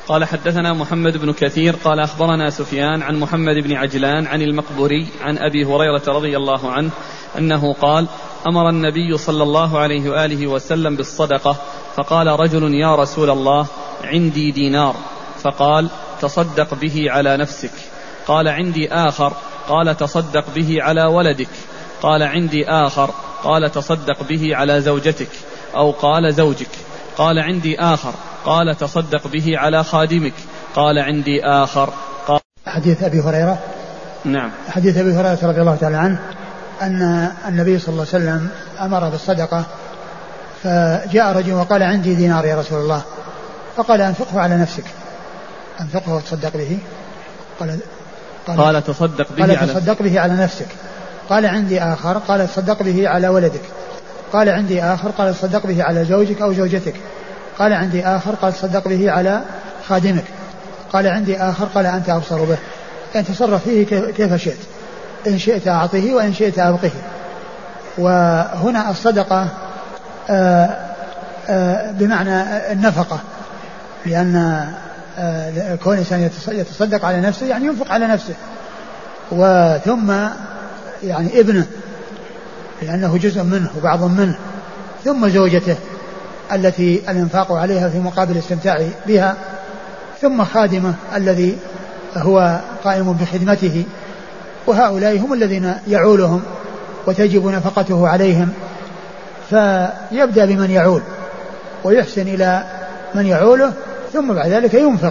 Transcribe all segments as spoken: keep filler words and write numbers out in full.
قال حدثنا محمد بن كثير قال أخبرنا سفيان عن محمد بن عجلان عن المقبوري عن أبي هريرة رضي الله عنه أنه قال أمر النبي صلى الله عليه وآله وسلم بالصدقة فقال رجل يا رسول الله عندي دينار فقال تصدق به على نفسك. قال عندي آخر قال تصدق به على ولدك. قال عندي آخر قال تصدق به على زوجتك أو قال زوجك. قال عندي آخر قال تصدق به على خادمك. قال عندي آخر قال حديث أبي هريرة. نعم. حديث أبي هريرة رضي الله تعالى عنه أن النبي صلى الله عليه وسلم أمر بالصدقة فجاء رجل وقال عندي دينار يا رسول الله فقال أنفقه على نفسك أنفقه وتصدق به. قال قال, قال تصدق به قال على تصدق به على نفسك. قال عندي آخر قال تصدق به على ولدك. قال عندي آخر قال تصدق به على زوجك أو زوجتك. قال عندي آخر قال تصدق به على خادمك. قال عندي آخر قال أنت أبصر به يعني تصرف فيه كيف شئت إن شئت أعطيه وإن شئت أبقه. وهنا الصدقة آآ آآ بمعنى النفقة لأن كون الإنسان يتصدق على نفسه يعني ينفق على نفسه وثم يعني ابنه لأنه جزء منه وبعض منه ثم زوجته التي الانفاق عليها في مقابل الاستمتاع بها ثم خادمه الذي هو قائم بخدمته وهؤلاء هم الذين يعولهم وتجب نفقته عليهم فيبدأ بمن يعول ويحسن إلى من يعوله ثم بعد ذلك ينفق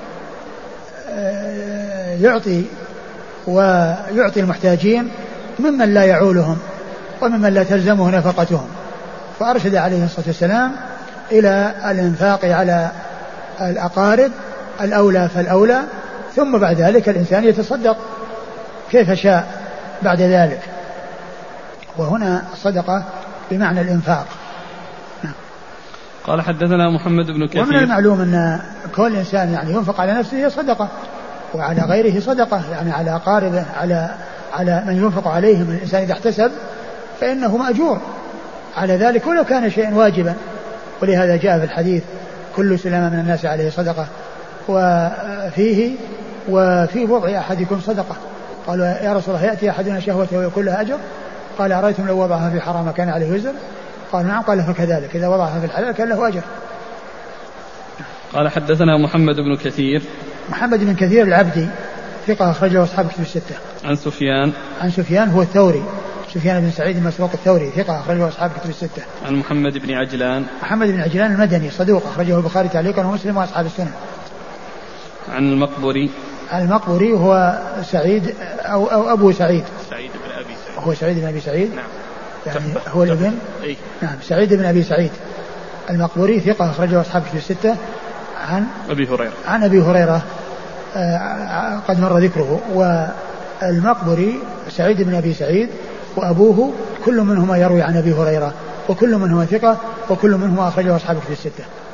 يعطي ويعطي المحتاجين ممن لا يعولهم وممن لا تلزمه نفقتهم. فأرشد عليه الصلاة والسلام إلى الإنفاق على الأقارب الأولى فالأولى ثم بعد ذلك الإنسان يتصدق كيف شاء بعد ذلك. وهنا الصدقة بمعنى الإنفاق. قال حدثنا محمد بن كثير. ومن المعلوم أن كل إنسان يعني ينفق على نفسه صدقة وعلى غيره صدقة يعني على أقاربه على على من ينفق عليهم الإنسان إذا احتسب فإنه مأجور على ذلك ولو كان شيئا واجبا. ولهذا جاء في الحديث كل سلامة من الناس عليه صدقة وفيه وفي وضع أحدكم صدقة. قالوا يا رسول الله يأتي أحدنا شهوته ويكون لها أجر؟ قال أرأيتم لو وضعها في حرام كان عليه وزر؟ قال نعم. قال فكذلك إذا وضعها في الحلال كان له أجر. قال حدثنا محمد بن كثير. محمد بن كثير العبدي ثقة أخرجه أصحاب كتب الستة. عن سفيان. عن سفيان هو الثوري سفيان بن سعيد المسروق الثوري ثقة أخرجه أصحاب كتب الستة. عن محمد بن عجلان. محمد بن عجلان المدني صدوق أخرجه البخاري تعليقا ومسلم وأصحاب السنة. عن المقبوري. المقبوري هو سعيد أو, أو أبو سعيد. سعيد بن أبي سعيد. هو سعيد بن أبي سعيد. نعم. يعني هو الابن. إيه؟ نعم سعيد بن أبي سعيد المقبوري ثقة أخرجه أصحاب كتب الستة. عن أبي هريرة. عن أبي هريرة آه قد مر ذكره. والمقبوري سعيد بن أبي سعيد وأبوه كل منهما يروي عن أبي هريرة وكل منهما ثقة وكل منهما أخرجه أصحاب كتب الستة.